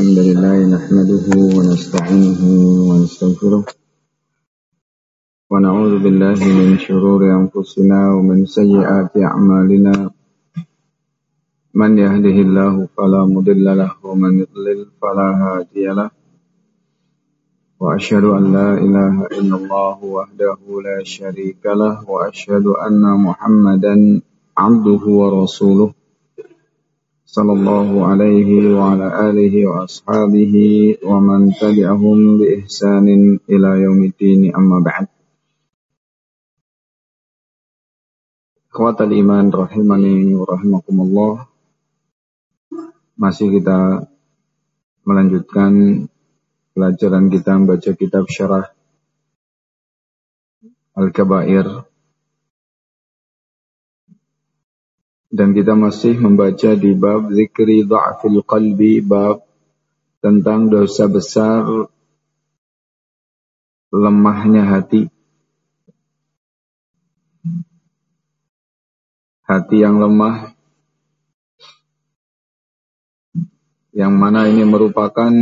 الحمد لله نحمده ونستعينه ونستغفره ونعوذ بالله من شرور أنفسنا ومن سيئات أعمالنا من يهده الله فلا مضل له ومن يضلل فلا هادي له وأشهد أن لا إله إلا الله وحده لا شريك له وأشهد أن محمدا عبده ورسوله صلى الله عليه وعلى آله وأصحابه ومن تبعهم بإحسان إلى يوم الدين أما بعد. Ikhwatal iman rahimani wa rahimakumullah. Masih kita melanjutkan pelajaran kita membaca kitab Syarah Al-Kabair. Dan kita masih membaca di bab zikri dha'fil qalbi, bab tentang dosa besar lemahnya hati. Hati yang lemah, yang mana ini merupakan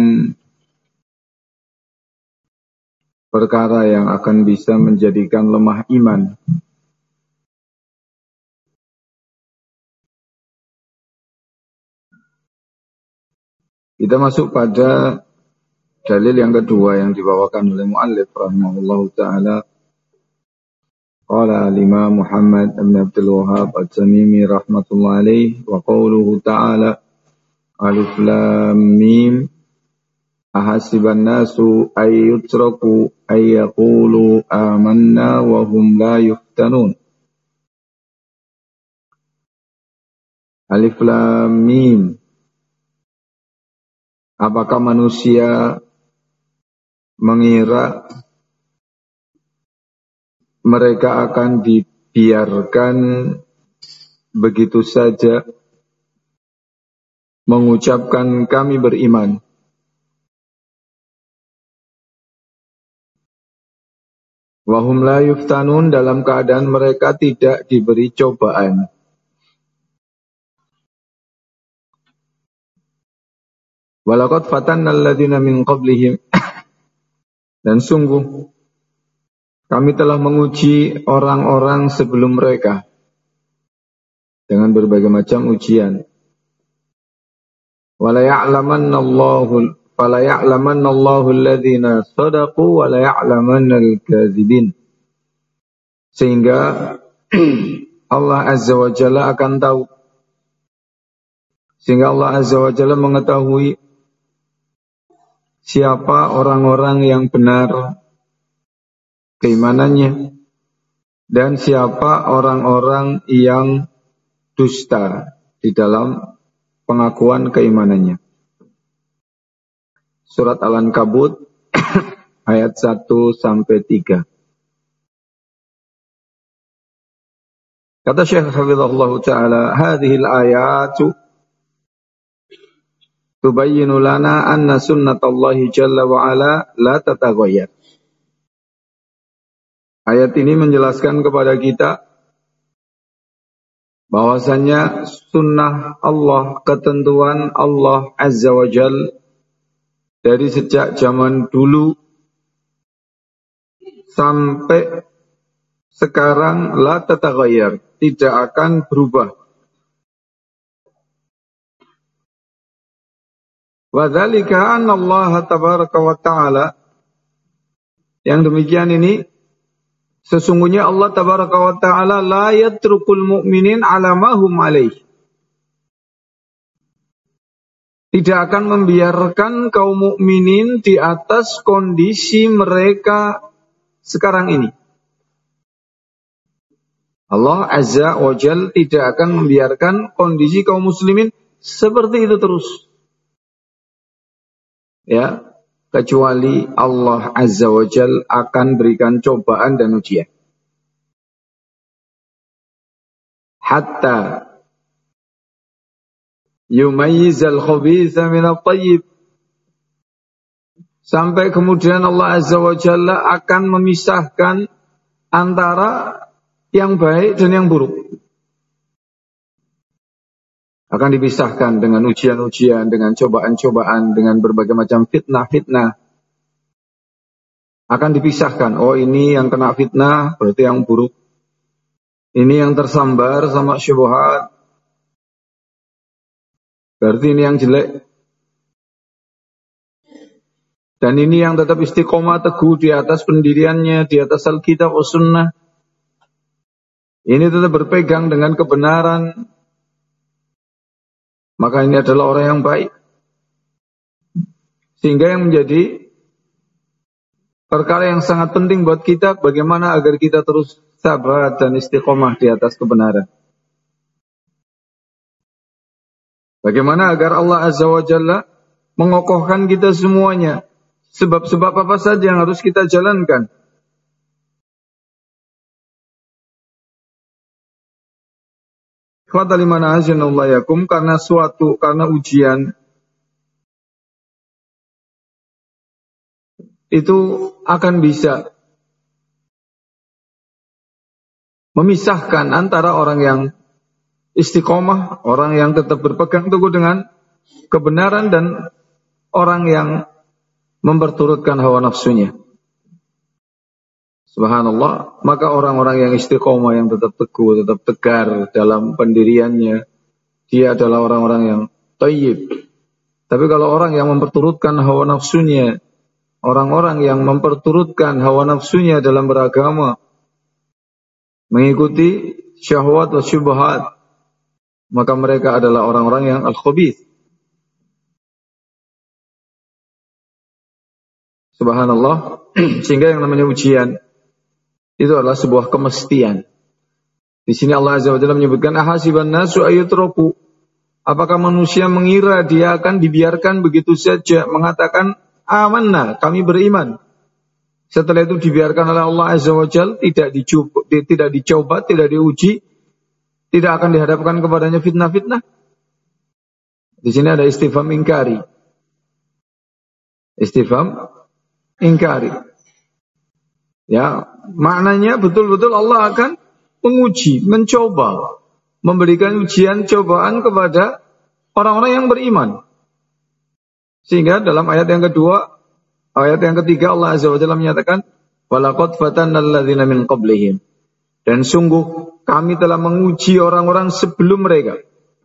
perkara yang akan bisa menjadikan lemah iman. Kita masuk pada dalil yang kedua yang dibawakan oleh muallif rahimahullahu ta'ala. Qala al-Imam Muhammad ibn Abdul Wahhab at-Tamimi rahmatullahi alayhi wa qawluhu ta'ala Alif Lam Mim ahasiban nasu ay yutraku ay yaqulu amanna wa hum la yuftanun. Alif Lam Mim. Apakah manusia mengira mereka akan dibiarkan begitu saja mengucapkan kami beriman, wahum la yuftanun, dalam keadaan mereka tidak diberi cobaan. Walaqad fatanna alladhina min qablihim, dan sungguh kami telah menguji orang-orang sebelum mereka dengan berbagai macam ujian. Wala ya'lamanna Allahu alladhina sadaqu wa la ya'lamanna al-kadzibin. Sehingga Allah Azza wa Jalla akan tahu. Sehingga Allah Azza wa Jalla mengetahui siapa orang-orang yang benar keimanannya dan siapa orang-orang yang dusta di dalam pengakuan keimanannya. Surat Al-Ankabut ayat 1-3. Kata Syekh Hafizahullah Ta'ala, hadhil ayatu tubayyinu lana anna sunnatallahi jalla wa ala la tataghayyar. Ayat ini menjelaskan kepada kita bahwasanya sunnah Allah, ketentuan Allah Azza wa Jalla dari sejak zaman dulu sampai sekarang la tataghayyar, tidak akan berubah. Wa dzalika anna Allah tabaraka wa ta'ala, yang demikian ini sesungguhnya Allah tabaraka wa ta'ala la yatrukul mu'minin ala ma hum alaih, tidak akan membiarkan kaum mukminin di atas kondisi mereka sekarang ini. Allah Azza wa Jalla tidak akan membiarkan kondisi kaum muslimin seperti itu terus. Ya, kecuali Allah Azza wa Jalla akan berikan cobaan dan ujian. Hatta yumayyizal khabitha minat tayyib, sampai kemudian Allah Azza wa Jalla akan memisahkan antara yang baik dan yang buruk. akan dipisahkan dengan ujian-ujian, dengan cobaan-cobaan, dengan berbagai macam fitnah-fitnah. Akan dipisahkan, oh ini yang kena fitnah, berarti yang buruk. Ini yang tersambar sama syubhat, berarti ini yang jelek. Dan ini yang tetap istiqomah teguh di atas pendiriannya, di atas Alkitab wa Sunnah. Ini tetap berpegang dengan kebenaran. Maka ini adalah orang yang baik. Sehingga yang menjadi perkara yang sangat penting buat kita, bagaimana agar kita terus sabar dan istiqomah di atas kebenaran. Bagaimana agar Allah Azza wa Jalla mengokohkan kita semuanya. Sebab-sebab apa saja yang harus kita jalankan. Khawatalimana azinallayakum, karena ujian itu akan bisa memisahkan antara orang yang istiqomah, orang yang tetap berpegang teguh dengan kebenaran, dan orang yang memperturutkan hawa nafsunya. Subhanallah, maka orang-orang yang istiqomah, yang tetap teguh, tetap tegar dalam pendiriannya, dia adalah orang-orang yang thayyib. Tapi kalau orang yang memperturutkan hawa nafsunya, orang-orang yang memperturutkan hawa nafsunya dalam beragama, mengikuti syahwat dan syubhat, maka mereka adalah orang-orang yang al-khabith. Subhanallah. Sehingga yang namanya ujian itu adalah sebuah kemestian. Di sini Allah Azza wa Jalla menyebutkan ahasiban nasu ayutraku. Apakah manusia mengira dia akan dibiarkan begitu saja mengatakan amanna, kami beriman. Setelah itu dibiarkan oleh Allah Azza wa Jalla, tidak dicoba, tidak diuji, tidak akan dihadapkan kepadanya fitnah-fitnah. Di sini ada istifham ingkari. Istifham ingkari. Ya, maknanya betul-betul Allah akan menguji, mencoba, memberikan ujian, cobaan kepada orang-orang yang beriman. Sehingga dalam ayat yang kedua, ayat yang ketiga, Allah Azza wa Jalla menyatakan, walaqad fatannal ladzina min qablihim. Dan sungguh kami telah menguji orang-orang sebelum mereka.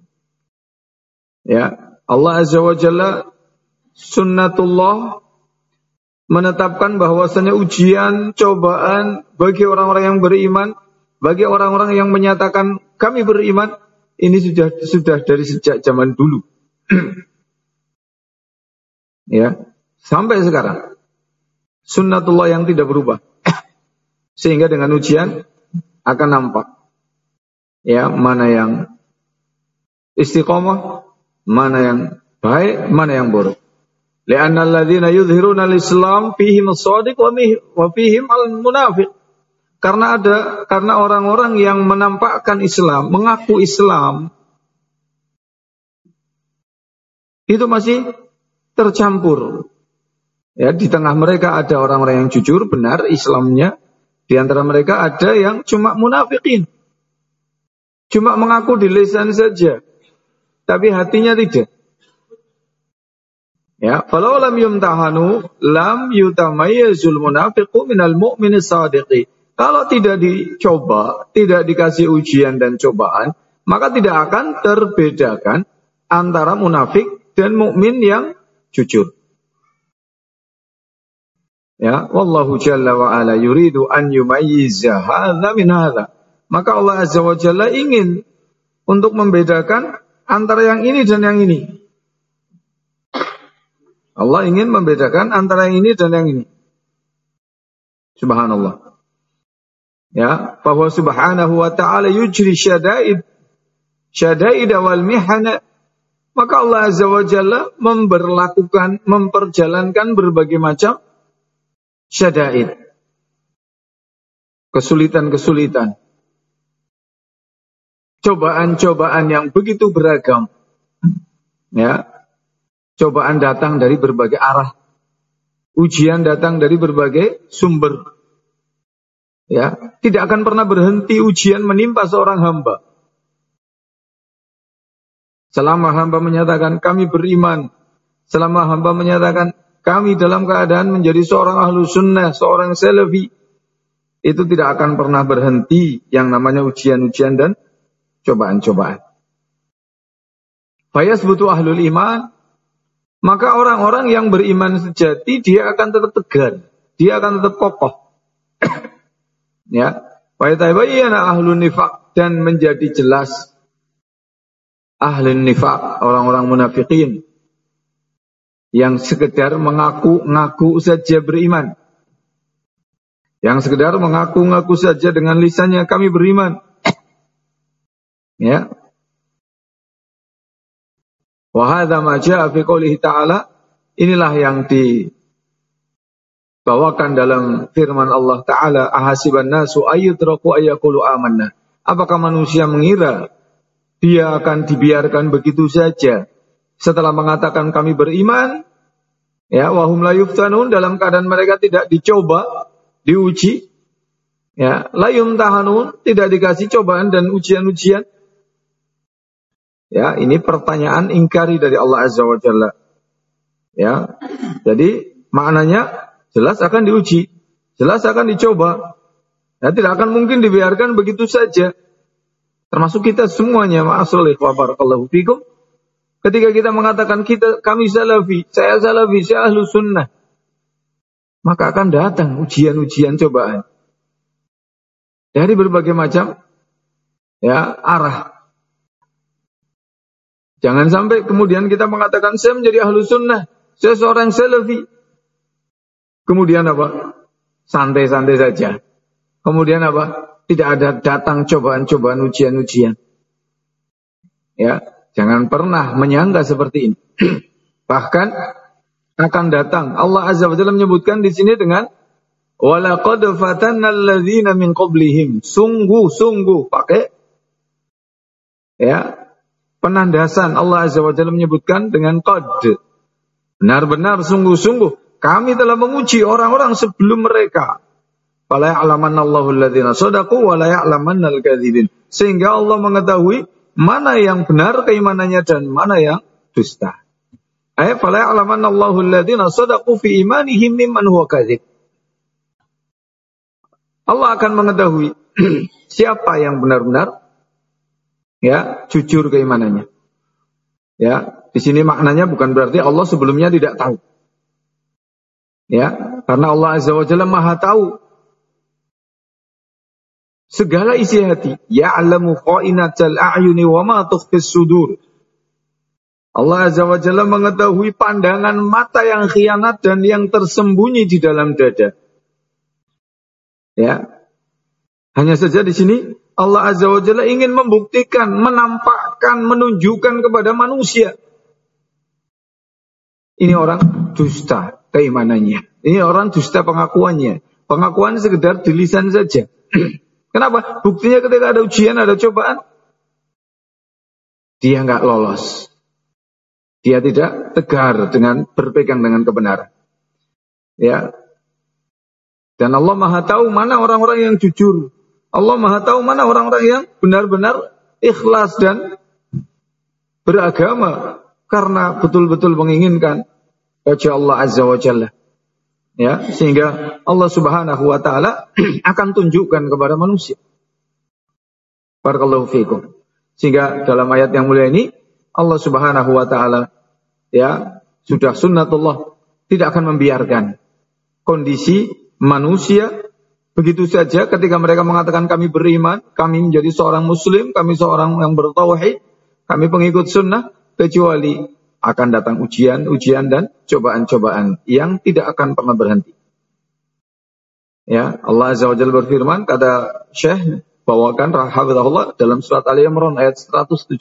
Ya, Allah Azza wa Jalla sunnatullah menetapkan bahwasanya ujian, cobaan bagi orang-orang yang beriman, bagi orang-orang yang menyatakan kami beriman, ini sudah dari sejak zaman dulu. Ya, sampai sekarang. Sunnatullah yang tidak berubah. Sehingga dengan ujian akan nampak, ya, mana yang istiqomah, mana yang baik, mana yang buruk. Li'anna alladzina yudhiruna al-islam fihim as-sadiq wa fihim al-munafiq. Karena orang-orang yang menampakkan Islam, mengaku Islam, itu masih tercampur. Ya, di tengah mereka ada orang-orang yang jujur, benar Islamnya. Di antara mereka ada yang cuma munafikin. Cuma mengaku di lisan saja, tapi hatinya tidak. Ya, falau lam yumtahanu lam yutamayyizul munafiqu minal mu'minis shadiqi. Kalau tidak dicoba, tidak dikasih ujian dan cobaan, maka tidak akan terbedakan antara munafik dan mukmin yang jujur. Ya, wallahu jalla wa ala yuridu an yumayyiza hadza min hadza. Maka Allah Azza wa Jalla ingin untuk membedakan antara yang ini dan yang ini. Allah ingin membedakan antara yang ini dan yang ini. Subhanallah. Ya, bahwa subhanahu wa ta'ala yujri syada'id wal mihana. Maka Allah Azza wa Jalla memperjalankan berbagai macam syada'id. Kesulitan-kesulitan. Cobaan-cobaan yang begitu beragam. Ya. Cobaan datang dari berbagai arah. Ujian datang dari berbagai sumber. Ya, tidak akan pernah berhenti ujian menimpa seorang hamba. Selama hamba menyatakan kami beriman, selama hamba menyatakan kami dalam keadaan menjadi seorang ahlu sunnah, seorang salafi, itu tidak akan pernah berhenti yang namanya ujian-ujian dan cobaan-cobaan. Fayasbutu ahlul iman, maka orang-orang yang beriman sejati dia akan tetap tegar, dia akan tetap kokoh. Ya, fayatabayyana ahlun nifaq, dan menjadi jelas ahlun nifaq, orang-orang munafikin yang sekedar mengaku-ngaku saja beriman. Yang sekedar mengaku-ngaku saja dengan lisannya kami beriman. Ya. Wa hadza ma jaa fi qoulihi ta'ala, inilah yang dibawakan dalam firman Allah Ta'ala, ahasiban nasu ayyutraku ayyaqulu amanna. Apakah manusia mengira dia akan dibiarkan begitu saja setelah mengatakan kami beriman? Ya, wa hum la yuftanun, dalam keadaan mereka tidak dicoba, diuji. Ya, la yumtahanun, tidak dikasih cobaan dan ujian-ujian. Ya, ini pertanyaan ingkari dari Allah Azza wa Jalla. Ya. Jadi maknanya jelas akan diuji, jelas akan dicoba. Ya, tidak akan mungkin dibiarkan begitu saja. Termasuk kita semuanya, ma'asyiral ikhwah barakallahu fikum. Ketika kita mengatakan kami salafi, saya ahlu sunnah, maka akan datang ujian-ujian cobaan dari berbagai macam arah. Jangan sampai kemudian kita mengatakan saya menjadi ahlu sunnah, saya seorang salafi. Kemudian apa? Santai-santai saja. Kemudian apa? Tidak ada datang cobaan-cobaan, ujian-ujian. Ya, jangan pernah menyangka seperti ini. Bahkan akan datang. Allah Azza wa Jalla menyebutkan di sini dengan walaqad fatanna alladzina min qablihim. Sungguh pakai penandasan. Allah Azza wa Jalla menyebutkan dengan qad. Benar-benar sungguh-sungguh kami telah menguji orang-orang sebelum mereka. Fala ya'lamannallahu alladzina shadaqu wa la ya'lamannal kadzibin. Sehingga Allah mengetahui mana yang benar keimanannya dan mana yang dusta. Fala ya'lamannallahu alladzina shadaqu fi imanihim mimman huwa kadzib. Allah akan mengetahui siapa yang benar-benar jujur keimanannya. Ya, di sini maknanya bukan berarti Allah sebelumnya tidak tahu. Ya, karena Allah Azza wa Jalla Maha tahu segala isi hati. Ya'lamu kha'inatal a'yuni wa ma tukhfis sudur. Allah Azza wa Jalla mengetahui pandangan mata yang khianat dan yang tersembunyi di dalam dada. Ya. Hanya saja di sini Allah Azza wa Jalla ingin membuktikan, menampakkan, menunjukkan kepada manusia. Ini orang dusta keimanannya. Ini orang dusta pengakuannya. Pengakuan sekedar di lisan saja. Kenapa? Buktinya ketika ada ujian, ada cobaan, dia nggak lolos. Dia tidak tegar dengan berpegang dengan kebenaran. Ya. Dan Allah Maha tahu mana orang-orang yang jujur. Allah Maha tahu mana orang-orang yang benar-benar ikhlas dan beragama karena betul-betul menginginkan wajah Allah Azza wa Jalla. Ya, sehingga Allah Subhanahu wa taala akan tunjukkan kepada manusia. Barakallahu fiikum. Sehingga dalam ayat yang mulia ini Allah Subhanahu wa taala sudah sunnatullah tidak akan membiarkan kondisi manusia begitu saja ketika mereka mengatakan kami beriman, kami menjadi seorang muslim, kami seorang yang bertauhid, kami pengikut sunnah, kecuali akan datang ujian dan cobaan-cobaan yang tidak akan pernah berhenti. Ya, Allah Azza wa Jalla berfirman, kata Syekh bawakan rahimahullah dalam surat Ali Imran ayat 179.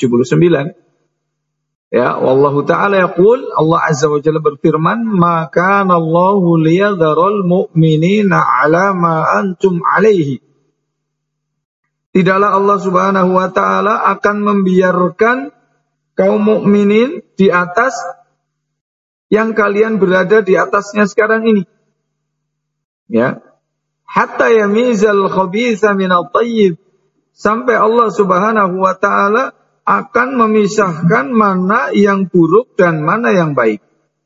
Ya, wallahu ta'ala yaqul, Allah Azza wa Jalla berfirman, "Maka Allahu liyadharal mu'minina 'ala ma antum 'alaihi." Tidaklah Allah Subhanahu wa taala akan membiarkan kaum mukminin di atas yang kalian berada di atasnya sekarang ini. Ya. Hatta yamizal khabitha minat thayyib. Sampai Allah Subhanahu wa taala akan memisahkan mana yang buruk dan mana yang baik.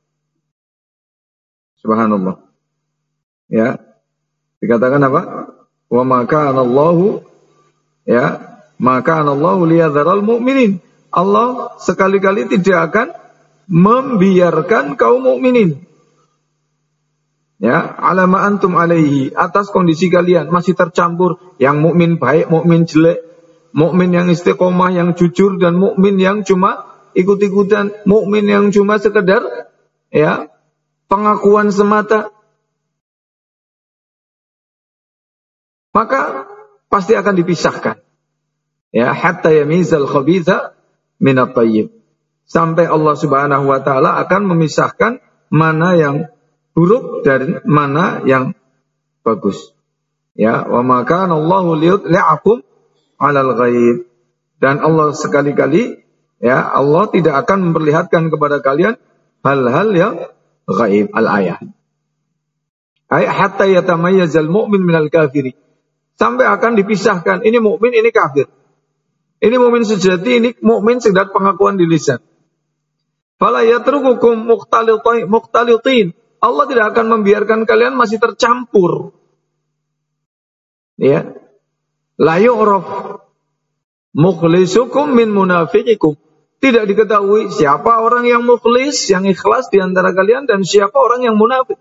Subhanallah. Ya. Dikatakan apa? Wa maka anallahu ya, maka anallahu liyadharal mu'minin. Allah sekali-kali tidak akan membiarkan kaum mukminin. Ya, alama antum alaihi, atas kondisi kalian masih tercampur yang mukmin baik, mukmin jelek, mukmin yang istiqomah, yang jujur, dan mukmin yang cuma ikut-ikutan, mukmin yang cuma sekedar ya pengakuan semata. Maka pasti akan dipisahkan. Ya, hatta yamizal khabitha minat thayyib. Sampai Allah Subhanahu wa taala akan memisahkan mana yang buruk dari mana yang bagus. Ya, wa ma kana Allahu liyudli'akum 'alal ghaib. Dan Allah sekali-kali ya, Allah tidak akan memperlihatkan kepada kalian hal-hal yang ghaib. Al-ayah. Ay hatta yatamayyazal mu'min minal kafiri. Sampai akan dipisahkan, ini mukmin, ini kafir. Ini mukmin sejati, ini mukmin sekedar pengakuan di lisan. Fala yatrukukum mukhtalitin. Allah tidak akan membiarkan kalian masih tercampur. Ya. La yu'raf mukhlisukum min munafiqikum. Tidak diketahui siapa orang yang mukhlis, yang ikhlas di antara kalian, dan siapa orang yang munafik.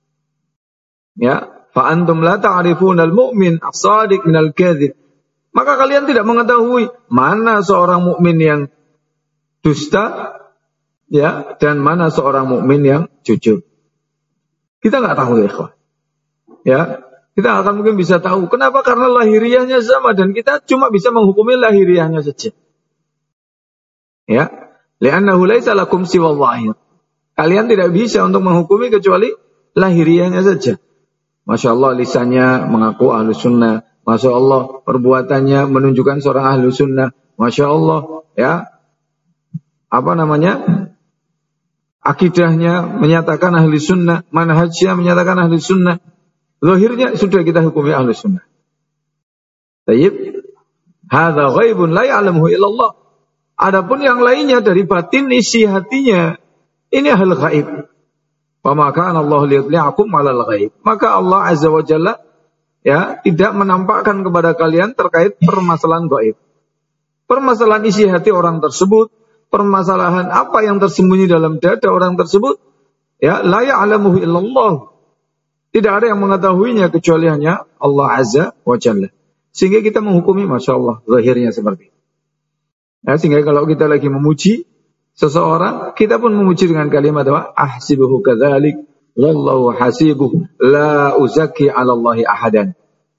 Ya, fa antum la ta'rifunal mu'min as-sadiq minal kadhib. Maka kalian tidak mengetahui mana seorang mukmin yang dusta, ya, dan mana seorang mukmin yang jujur. Kita nggak tahu, ya, ikhwan. Ya, kita akan mungkin bisa tahu. Kenapa? Karena lahiriahnya sama dan kita cuma bisa menghukumi lahiriahnya saja. Ya, li'annahu laisa lakum siwal zahir. Kalian tidak bisa untuk menghukumi kecuali lahiriahnya saja. Masya Allah lisannya mengaku ahlu sunnah. Masya Allah perbuatannya menunjukkan seorang ahlu sunnah. Masya Allah ya, akidahnya menyatakan ahli sunnah, manhajnya menyatakan ahli sunnah. Zahirnya sudah kita hukumi ahli sunnah. Tayyib. Hadza ghaibun la ya'lamuhu illallah. Adapun yang lainnya dari batin isi hatinya, ini hal ghaib. Wa ma kana Allah liyudli'akum 'alal ghaib. Maka Allah Azza wa Jalla ya tidak menampakkan kepada kalian terkait permasalahan ghaib. Permasalahan isi hati orang tersebut, permasalahan apa yang tersembunyi dalam dada orang tersebut, ya la ya'lamuhu illallah. Tidak ada yang mengetahuinya kecuali hanya Allah Azza wa Jalla. Sehingga kita menghukumi, Masya Allah, zahirnya seperti itu. Ya, sehingga kalau kita lagi memuji seseorang, kita pun memuji dengan kalimat apa? Ahsibuhu kadzalik, wallahu hasibuh, la uzaki 'ala Allahi ahadan.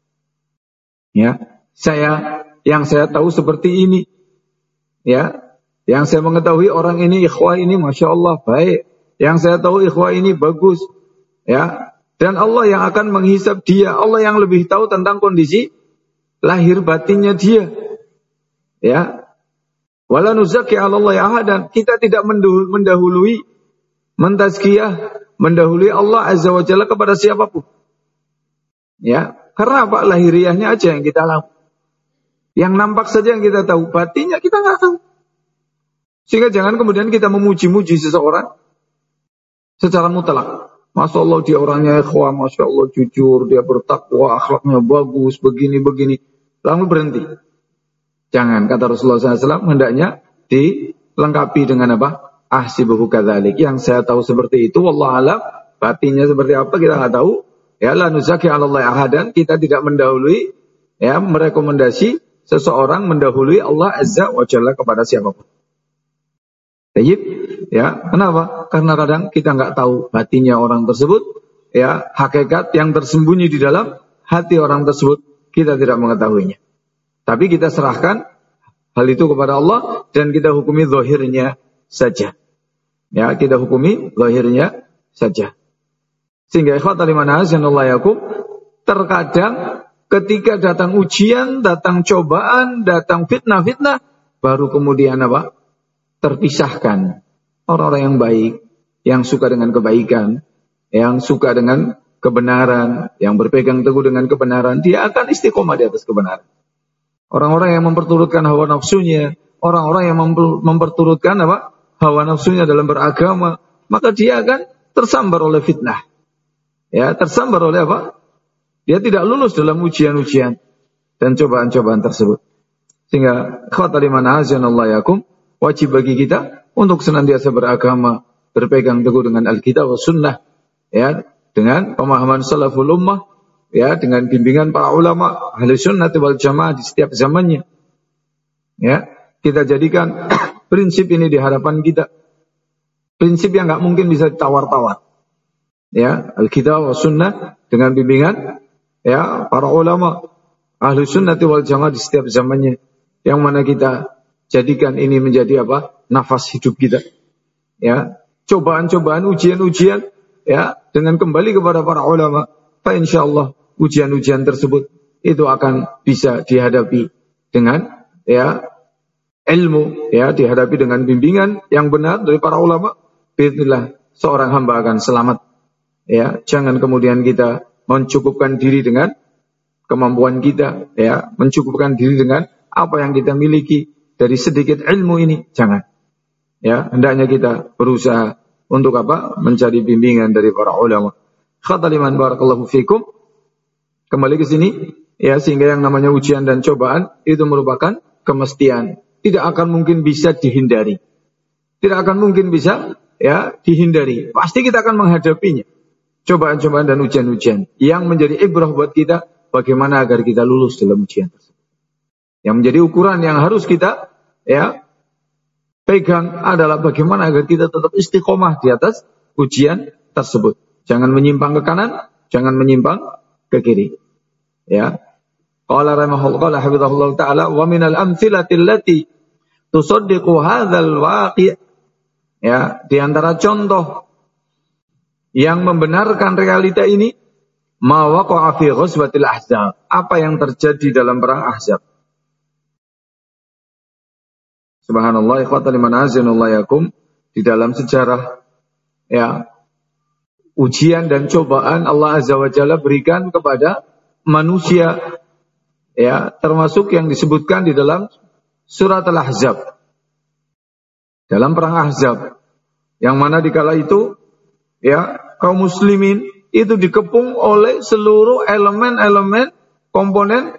Ya, yang saya tahu seperti ini. Ya, yang saya mengetahui orang ini, ikhwah ini Masya Allah baik. Yang saya tahu ikhwah ini bagus. Ya, dan Allah yang akan menghisab dia. Allah yang lebih tahu tentang kondisi lahir batinnya dia. Ya. Wala nuzaki 'ala Allahi ahadan. Kita tidak mendahului, mentazkiyah, mendahului Allah Azza wa Jalla kepada siapapun. Ya, karena apa? Lahiriahnya aja yang kita tahu. Yang nampak saja yang kita tahu, batinnya kita nggak tahu. Sehingga jangan kemudian kita memuji-muji seseorang secara mutlak. Masya Allah dia orangnya ikhwah, Masya Allah jujur, dia bertakwa, akhlaknya bagus, begini-begini. Lalu berhenti. Jangan, kata Rasulullah SAW, hendaknya dilengkapi dengan apa? Ahsibuhu kadzalik. Yang saya tahu seperti itu, wallahu a'lam, batinnya seperti apa kita nggak tahu. Ya, la nuzaki 'ala Allahi ahadan, kita tidak mendahului, ya, merekomendasi seseorang mendahului Allah Azza wa Jalla kepada siapapun. Tayyib, ya, kenapa? Karena kadang kita nggak tahu batinnya orang tersebut, ya, hakikat yang tersembunyi di dalam hati orang tersebut, kita tidak mengetahuinya. Tapi kita serahkan hal itu kepada Allah dan kita hukumi zahirnya saja. Ya, kita hukumi zahirnya saja. Sehingga ikhwatal iman azanallahu yakum, terkadang ketika datang ujian, datang cobaan, datang fitnah-fitnah, baru kemudian apa? Terpisahkan orang-orang yang baik, yang suka dengan kebaikan, yang suka dengan kebenaran, yang berpegang teguh dengan kebenaran, dia akan istiqomah di atas kebenaran. Orang-orang yang memperturutkan hawa nafsunya, orang-orang yang memperturutkan apa? Hawa nafsunya dalam beragama, maka dia akan tersambar oleh fitnah. Ya, tersambar oleh apa? Dia tidak lulus dalam ujian-ujian dan cobaan-cobaan tersebut. Sehingga khawatir mana azanallahu yakum, wajib bagi kita untuk senantiasa beragama, berpegang teguh dengan Alkitab wa Sunnah, ya, dengan pemahaman salaful ummah, ya, dengan bimbingan para ulama ahli sunnah wal jamaah di setiap zamannya. Ya, kita jadikan prinsip ini di hadapan kita. Prinsip yang nggak mungkin bisa ditawar-tawar. Ya, Alkitab wa Sunnah dengan bimbingan, ya, para ulama ahli sunnah wal jamaah di setiap zamannya. Yang mana kita jadikan ini menjadi apa? Nafas hidup kita. Ya, cobaan-cobaan, ujian-ujian, ya, dengan kembali kepada para ulama, fa insyaallah ujian-ujian tersebut itu akan bisa dihadapi dengan, ya, ilmu, ya, dihadapi dengan bimbingan yang benar dari para ulama. Bismillah, seorang hamba akan selamat. Ya, jangan kemudian kita mencukupkan diri dengan kemampuan kita, ya, mencukupkan diri dengan apa yang kita miliki dari sedikit ilmu ini, jangan. Ya, hendaknya kita berusaha untuk apa? Mencari bimbingan dari para ulama. Khataliman barakallahu fikum. Kembali ke sini, ya, sehingga yang namanya ujian dan cobaan itu merupakan kemestian. Tidak akan mungkin bisa dihindari. Tidak akan mungkin bisa, ya, dihindari. Pasti kita akan menghadapinya. Cobaan-cobaan dan ujian-ujian yang menjadi ibrah buat kita, bagaimana agar kita lulus dalam ujian tersebut. Yang menjadi ukuran yang harus kita, ya, pegang adalah bagaimana agar kita tetap istiqomah di atas ujian tersebut. Jangan menyimpang ke kanan, jangan menyimpang ke kiri. Ya. Qala rahimahullah, qala hafizahullah taala, wa minal amthilati allati tusaddiqu hadzal waqi'. Ya, di antara contoh yang membenarkan realita ini, ma waqa'a fi ghazwatil ahzab. Apa yang terjadi dalam perang Ahzab. Subhanallah, ikhwatan liman azanallahu yakum, di dalam sejarah, ya, ujian dan cobaan Allah Azza wa Jalla berikan kepada manusia, ya, termasuk yang disebutkan di dalam surat Al-Ahzab. Dalam perang Ahzab, yang mana dikala itu, ya, kaum muslimin itu dikepung oleh seluruh elemen-elemen komponen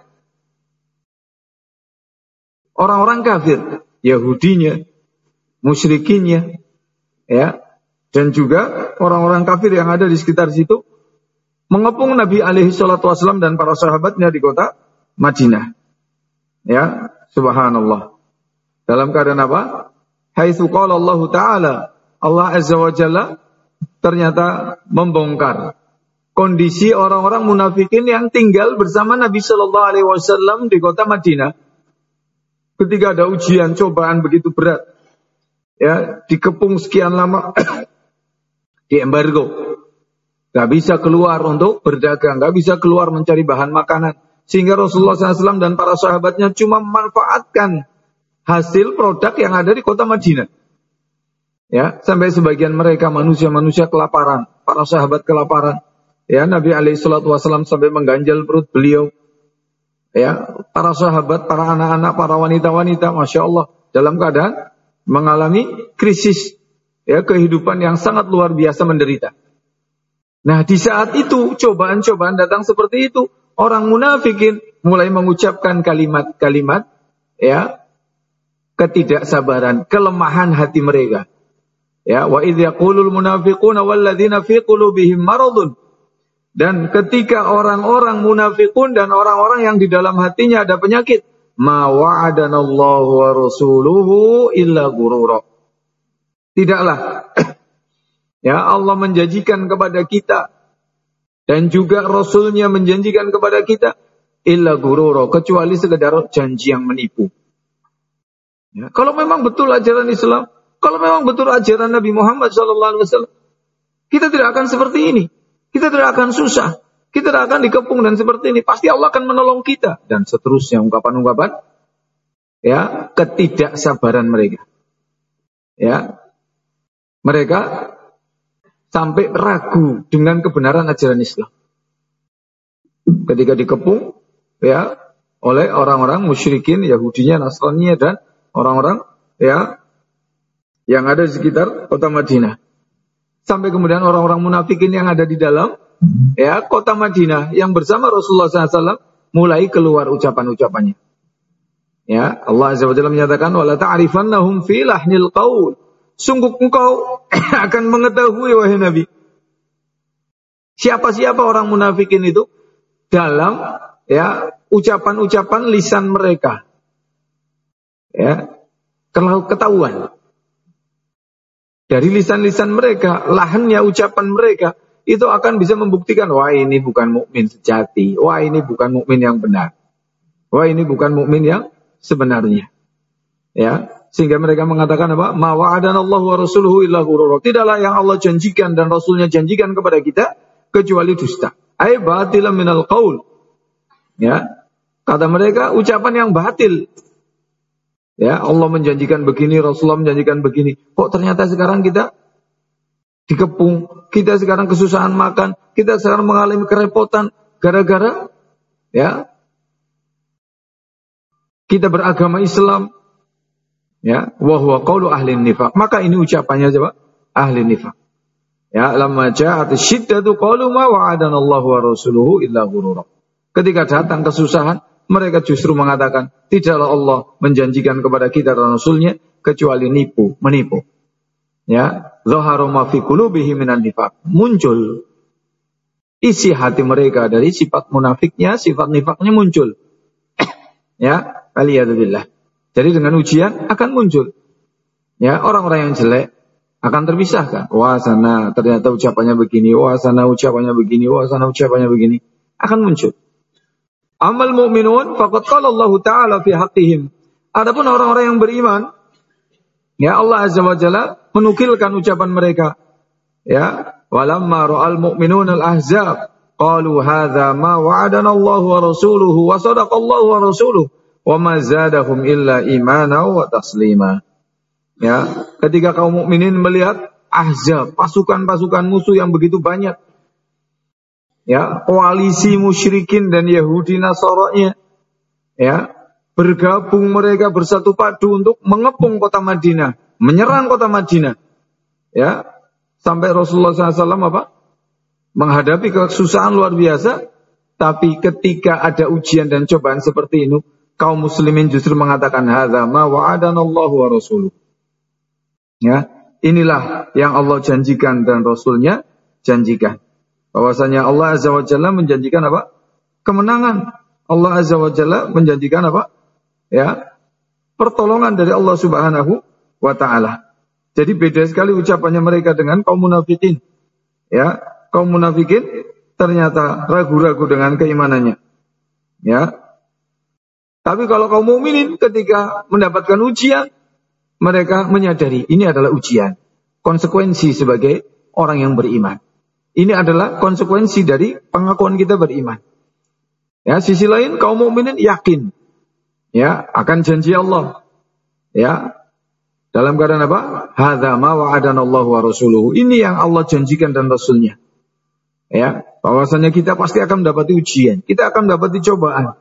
orang-orang kafir. Yahudinya, musyrikinnya, ya, dan juga orang-orang kafir yang ada di sekitar situ mengepung Nabi alaihi salatu wasallam dan para sahabatnya di kota Madinah. Ya, subhanallah. Dalam keadaan apa? Haitsu qala Allah Ta'ala, Allah Azza wa Jalla ternyata membongkar kondisi orang-orang munafikin yang tinggal bersama Nabi sallallahu alaihi wasallam di kota Madinah. Ketika ada ujian, cobaan begitu berat, ya, dikepung sekian lama, di embargo, gak bisa keluar untuk berdagang, gak bisa keluar mencari bahan makanan, sehingga Rasulullah SAW dan para sahabatnya cuma memanfaatkan hasil produk yang ada di kota Madinah. Ya, sampai sebagian mereka manusia-manusia kelaparan, para sahabat kelaparan. Ya, Nabi alaihissalam sampai mengganjal perut beliau. Ya, para sahabat, para anak-anak, para wanita-wanita, masya Allah, dalam keadaan mengalami krisis, ya, kehidupan yang sangat luar biasa menderita. Nah, di saat itu cobaan-cobaan datang seperti itu, orang munafikin mulai mengucapkan kalimat-kalimat, ya, ketidaksabaran, kelemahan hati mereka. Ya, wa idz yaqulul munafiquna walladzina fi qulubihim maradun. Dan ketika orang-orang munafikun dan orang-orang yang di dalam hatinya ada penyakit, ma wa'adanallahu wa rasuluhu illa ghurura. Tidaklah ya Allah menjanjikan kepada kita dan juga Rasulnya menjanjikan kepada kita illa ghurura, kecuali sekedar janji yang menipu. Ya, kalau memang betul ajaran Islam, kalau memang betul ajaran Nabi Muhammad SAW, kita tidak akan seperti ini. Kita tidak akan susah. Kita tidak akan dikepung dan seperti ini. Pasti Allah akan menolong kita. Dan seterusnya ungkapan-ungkapan, ya, ketidaksabaran mereka. Ya, mereka sampai ragu dengan kebenaran ajaran Islam. Ketika dikepung, ya, oleh orang-orang musyrikin, Yahudinya, Nasraninya, dan orang-orang ya yang ada di sekitar kota Madinah. Sampai kemudian orang-orang munafikin yang ada di dalam ya kota Madinah yang bersama Rasulullah SAW mulai keluar ucapan-ucapannya. Ya, Allah Azza wa Jalla menyatakan wala ta'rifannahum fi lahnil qaul. Sungguh engkau akan mengetahui wahai Nabi. Siapa-siapa orang munafikin itu dalam ya ucapan-ucapan lisan mereka. Ya, kalau ketahuan dari lisan-lisan mereka, lahannya ucapan mereka itu akan bisa membuktikan wah ini bukan mukmin sejati, wah ini bukan mukmin yang benar, wah ini bukan mukmin yang sebenarnya. Ya, sehingga mereka mengatakan apa? Ma wa'adanallahu wa rasuluhu illa ghurura. Tidaklah yang Allah janjikan dan Rasulnya janjikan kepada kita kecuali dusta. Ai batilan minal qaul. Ya, kata mereka ucapan yang batil. Ya, Allah menjanjikan begini, Rasulullah menjanjikan begini. Kok ternyata sekarang kita dikepung, kita sekarang kesusahan makan, kita sekarang mengalami kerepotan gara-gara ya kita beragama Islam. Ya, wa huwa qaulu ahli nifaq. Maka ini ucapannya siapa? Ahli nifaq. Ya, lamma ja'at asyiddatu qalu ma wa'adana Allahu wa rasuluhu illa ghurura. Ketika datang kesusahan, mereka justru mengatakan, tidaklah Allah menjanjikan kepada kita dan Rasulnya kecuali menipu. Ya, zaharu ma fi qulubihim minan nifaq. Muncul isi hati mereka dari sifat munafiknya, sifat nifaknya muncul. Ya, aliyadzubillah. Jadi dengan ujian akan muncul. Ya, orang-orang yang jelek akan terpisahkan. Wah, sana ternyata ucapannya begini, wah sana ucapannya begini, wah sana ucapannya begini. Akan muncul. Amal mu'minun faqad qala Allah Ta'ala fi haqqihim. Adapun orang-orang yang beriman, ya Allah Azza wa Jalla menukilkan ucapan mereka. Ya, walamma ra'al mu'minun al-ahzab qalu hadza ma wa'adana Allah wa rasuluhu wa sadaqa Allah wa rasuluhu wa ma zadahum illa imana wa taslima. Ya, ketika kaum mukminin melihat ahzab, pasukan-pasukan musuh yang begitu banyak, ya, koalisi musyrikin dan Yahudi Nasrani, ya, bergabung mereka bersatu padu untuk mengepung kota Madinah, menyerang kota Madinah, ya, sampai Rasulullah SAW apa? Menghadapi kesusahan luar biasa, tapi ketika ada ujian dan cobaan seperti ini, kaum muslimin justru mengatakan hadza ma wa'adana Allah wa rasuluh. Ya, inilah yang Allah janjikan dan Rasulnya janjikan. Bahwasanya Allah Azza wa Jalla menjanjikan apa? Kemenangan. Allah Azza wa Jalla menjanjikan apa? Ya, pertolongan dari Allah Subhanahu wa Ta'ala. Jadi beda sekali ucapannya mereka dengan kaum munafikin. Ya, kaum munafikin ternyata ragu-ragu dengan keimanannya. Ya. Tapi kalau kaum mukminin ketika mendapatkan ujian, mereka menyadari ini adalah ujian. Konsekuensi sebagai orang yang beriman. Ini adalah konsekuensi dari pengakuan kita beriman. Ya, sisi lain kaum mukminin yakin ya akan janji Allah. Ya. Dalam keadaan apa? Hadza ma wa'adana Allah wa rasuluhu. Ini yang Allah janjikan dan Rasulnya. Ya, bahwasanya kita pasti akan mendapati ujian, kita akan mendapati cobaan.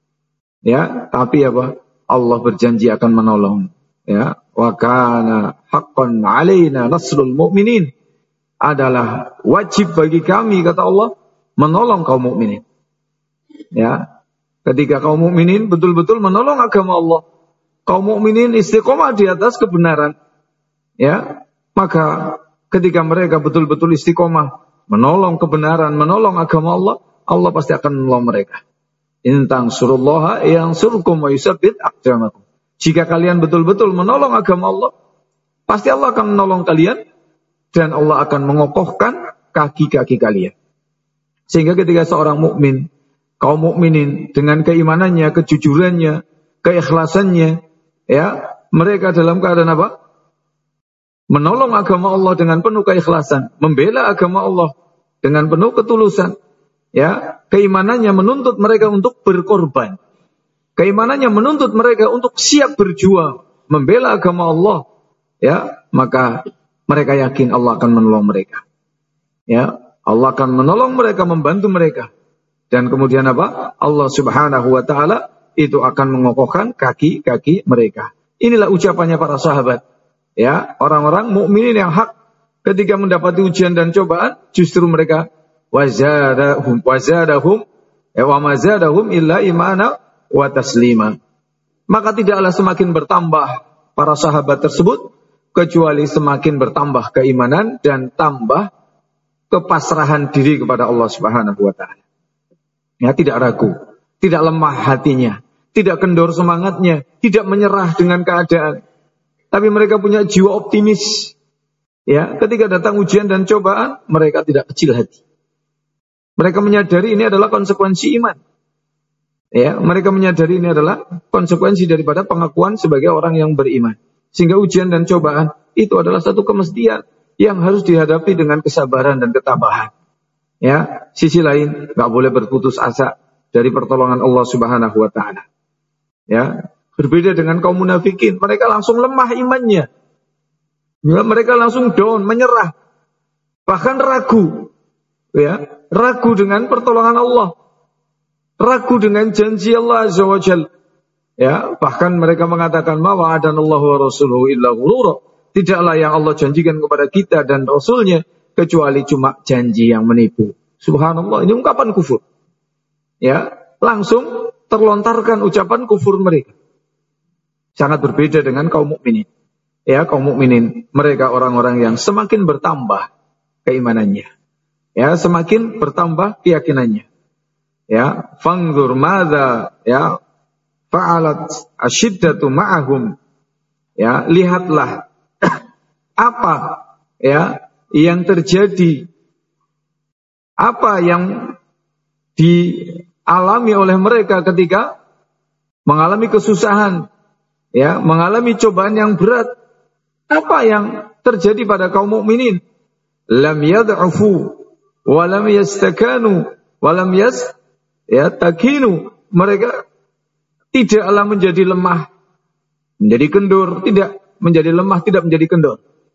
Ya, tapi apa? Allah berjanji akan menolong. Ya, wa kana haqqan 'alaina nasrul mu'minin. Adalah wajib bagi kami, kata Allah, menolong kaum mukminin. Ya, ketika kaum mukminin betul-betul menolong agama Allah, kaum mukminin istiqomah di atas kebenaran, ya, maka ketika mereka betul-betul istiqomah menolong kebenaran, menolong agama Allah, Allah pasti akan menolong mereka. In tansurullaha yansurkum wa yusabbit aqdamakum. Jika kalian betul-betul menolong agama Allah, pasti Allah akan menolong kalian. Dan Allah akan mengokohkan kaki-kaki kalian. Sehingga ketika seorang mukmin, kaum mukminin dengan keimanannya, kejujurannya, keikhlasannya, ya, mereka dalam keadaan apa? Menolong agama Allah dengan penuh keikhlasan, membela agama Allah dengan penuh ketulusan. Ya, keimanannya menuntut mereka untuk berkorban. Keimanannya menuntut mereka untuk siap berjuang, membela agama Allah. Ya, maka mereka yakin Allah akan menolong mereka. Ya, Allah akan menolong mereka, membantu mereka. Dan kemudian apa? Allah Subhanahu wa Ta'ala itu akan mengokohkan kaki-kaki mereka. Inilah ucapannya para sahabat. Ya, orang-orang mukminin yang hak ketika mendapati ujian dan cobaan, justru mereka wazadahum wa mazadahum illa imana wa taslima. Maka tidaklah semakin bertambah para sahabat tersebut kecuali semakin bertambah keimanan dan tambah kepasrahan diri kepada Allah Subhanahu wa taala. Ya, tidak ragu, tidak lemah hatinya, tidak kendor semangatnya, tidak menyerah dengan keadaan. Tapi mereka punya jiwa optimis. Ya, ketika datang ujian dan cobaan, mereka tidak kecil hati. Mereka menyadari ini adalah konsekuensi iman. Ya, mereka menyadari ini adalah konsekuensi daripada pengakuan sebagai orang yang beriman. Sehingga ujian dan cobaan itu adalah satu kemestian yang harus dihadapi dengan kesabaran dan ketabahan. Ya, sisi lain nggak boleh berputus asa dari pertolongan Allah Subhanahu wa taala. Ya, berbeda dengan kaum munafikin, mereka langsung lemah imannya. Ya, mereka langsung down, menyerah. Bahkan ragu. Ya, ragu dengan pertolongan Allah. Ragu dengan janji Allah Azza wa Jalla. Ya, bahkan mereka mengatakan ma wa'adanallahu wa rasuluhu illa ghurura. Tidaklah yang Allah janjikan kepada kita dan Rasulnya kecuali cuma janji yang menipu. Subhanallah, ini ungkapan kufur. Ya, langsung terlontarkan ucapan kufur mereka. Sangat berbeda dengan kaum mukminin. Ya, kaum mukminin mereka orang-orang yang semakin bertambah keimanannya. Ya, semakin bertambah keyakinannya. Ya, fangzur madza ya fa'alat asyiddatu ma'ahum. Ya, lihatlah apa ya yang terjadi, apa yang dialami oleh mereka ketika mengalami kesusahan, ya, mengalami cobaan yang berat. Apa yang terjadi pada kaum mukminin? Lam yad'ufu wa lam yastakanu wa lam takinu. Mereka tidaklah menjadi lemah, menjadi kendur, tidak menjadi lemah, tidak menjadi kendur.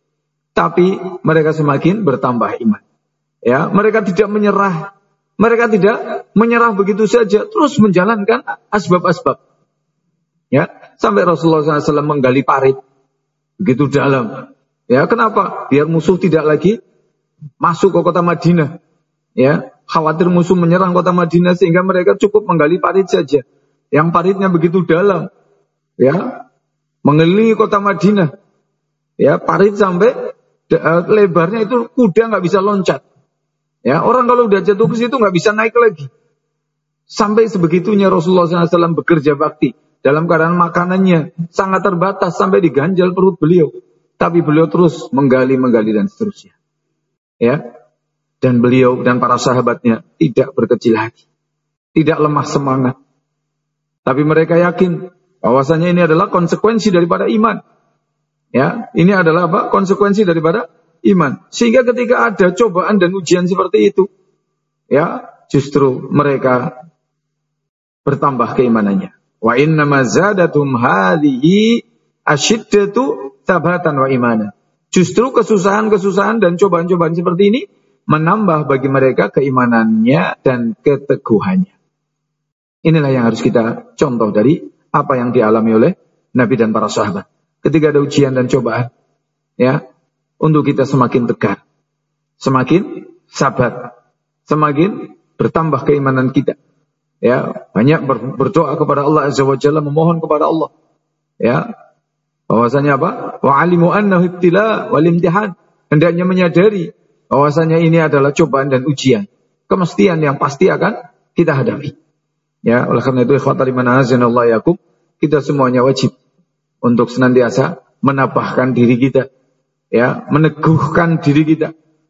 Tapi mereka semakin bertambah iman. Ya, mereka tidak menyerah. Mereka tidak menyerah begitu saja, terus menjalankan asbab-asbab. Ya, sampai Rasulullah SAW menggali parit begitu dalam. Ya, kenapa? Biar musuh tidak lagi masuk ke kota Madinah. Ya, khawatir musuh menyerang kota Madinah sehingga mereka cukup menggali parit saja. Yang paritnya begitu dalam. Ya, mengelilingi kota Madinah. Ya, parit sampai lebarnya itu kuda nggak bisa loncat. Ya, orang kalau udah jatuh ke situ nggak bisa naik lagi. Sampai sebegitunya Rasulullah SAW bekerja bakti. Dalam keadaan makanannya sangat terbatas sampai diganjal perut beliau. Tapi beliau terus menggali dan seterusnya. Ya, dan beliau dan para sahabatnya tidak berkecil hati. Tidak lemah semangat. Tapi mereka yakin bahwasanya ini adalah konsekuensi daripada iman. Ya, ini adalah apa? Konsekuensi daripada iman. Sehingga ketika ada cobaan dan ujian seperti itu, ya, justru mereka bertambah keimanannya. Wa inna ma zadatum hadhihi asyiddatu tsabatan wa imanan. Justru kesusahan-kesusahan dan cobaan-cobaan seperti ini menambah bagi mereka keimanannya dan keteguhannya. Inilah yang harus kita contoh dari apa yang dialami oleh Nabi dan para sahabat. Ketika ada ujian dan cobaan, ya, untuk kita semakin tegar, semakin sabar, semakin bertambah keimanan kita. Ya, banyak berdoa kepada Allah Azza wa Jalla, memohon kepada Allah. Ya, bahwasanya apa? Wa alimu annahu ibtila wal imtihan. Hendaknya menyadari bahwasanya ini adalah cobaan dan ujian, kemestian yang pasti akan kita hadapi. Ya, oleh karena itu ikhwatal iman azanallahu yakum, kita semuanya wajib untuk senantiasa menabahkan diri kita, ya, meneguhkan diri kita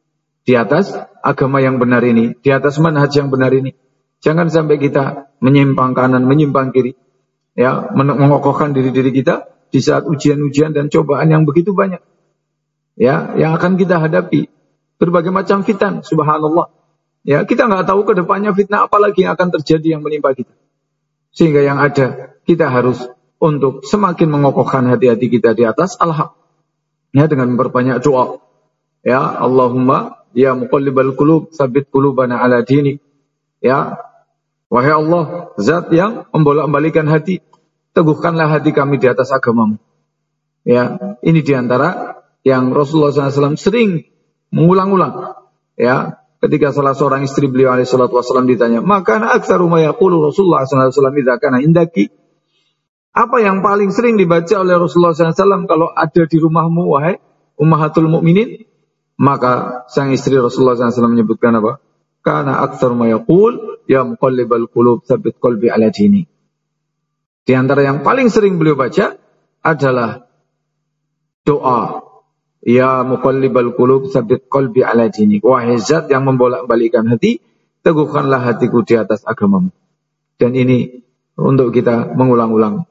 di atas agama yang benar ini, di atas manhaj yang benar ini. Jangan sampai kita menyimpang kanan, menyimpang kiri, ya, mengokohkan diri kita di saat ujian-ujian dan cobaan yang begitu banyak, ya, yang akan kita hadapi. Berbagai macam fitan, subhanallah. Ya, kita nggak tahu ke depannya fitnah apa lagi yang akan terjadi yang menimpa kita. Sehingga yang ada, kita harus untuk semakin mengokohkan hati-hati kita di atas al-haq. Ya, dengan memperbanyak doa. Ya, Allahumma ya muqallibal qulub, tsabbit qulubana ala dinik. Ya, wahai Allah, zat yang membolak-balikan hati, teguhkanlah hati kami di atas agamamu. Ya, ini diantara yang Rasulullah SAW sering mengulang-ulang. Ya, ketika salah seorang istri beliau alaihi salatu wasallam ditanya, maka aktsaru ma yaqulu Rasulullah SAW idza kana indaki. Apa yang paling sering dibaca oleh Rasulullah SAW kalau ada di rumahmu, wahai ummahatul mukminin? Maka sang istri Rasulullah SAW menyebutkan apa? Kana aktsaru ma yaqul ya muqallibal qulub tsabbit qalbi ala dini. Di antara yang paling sering beliau baca adalah doa, ya muqallibal qulub tsabbit qalbi ala dini. Wahai zat yang membolak-balikkan hati, teguhkanlah hatiku di atas agamamu. Dan ini untuk kita mengulang-ulang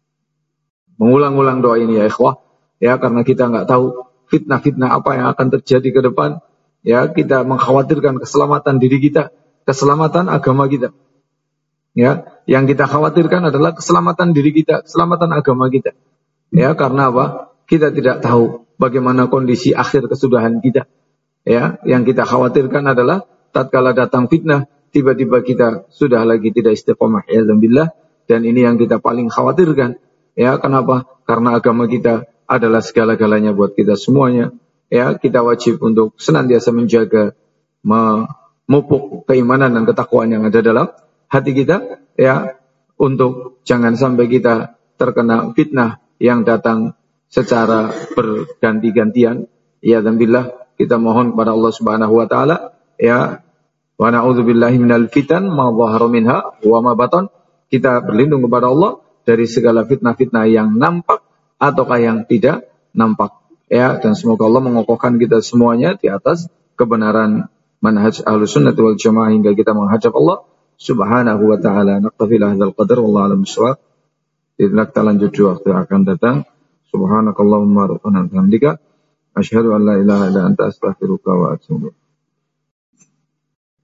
doa ini ya ikhwah. Ya, karena kita enggak tahu fitnah-fitnah apa yang akan terjadi ke depan. Ya, kita mengkhawatirkan keselamatan diri kita, keselamatan agama kita. Ya, yang kita khawatirkan adalah keselamatan diri kita, keselamatan agama kita. Ya, karena apa? Kita tidak tahu bagaimana kondisi akhir kesudahan kita. Ya, yang kita khawatirkan adalah tatkala datang fitnah, tiba-tiba kita sudah lagi tidak istiqomah ya zambillah, dan ini yang kita paling khawatirkan. Ya, kenapa? Karena agama kita adalah segala-galanya buat kita semuanya. Ya, kita wajib untuk senantiasa menjaga, memupuk keimanan dan ketakwaan yang ada dalam hati kita, ya, untuk jangan sampai kita terkena fitnah yang datang secara berganti-gantian. Ya zambillah, kita mohon kepada Allah Subhanahu wa taala, ya, wa na'udzubillahi minal fitan ma dhahara minha wa ma batan. Kita berlindung kepada Allah dari segala fitnah-fitnah yang nampak ataukah yang tidak nampak. Ya, dan semoga Allah mengokohkan kita semuanya di atas kebenaran manhaj Ahlussunnah wal Jamaah hingga kita menghadap Allah Subhanahu wa taala. Naqtafi hadzal qadar wallahu a'lam bissawab. Kita lanjut di waktu yang akan datang. Subhanakallahumma rabbana bihamdika asyhadu an la ilaha illa anta astaghfiruka wa atubu ilaik.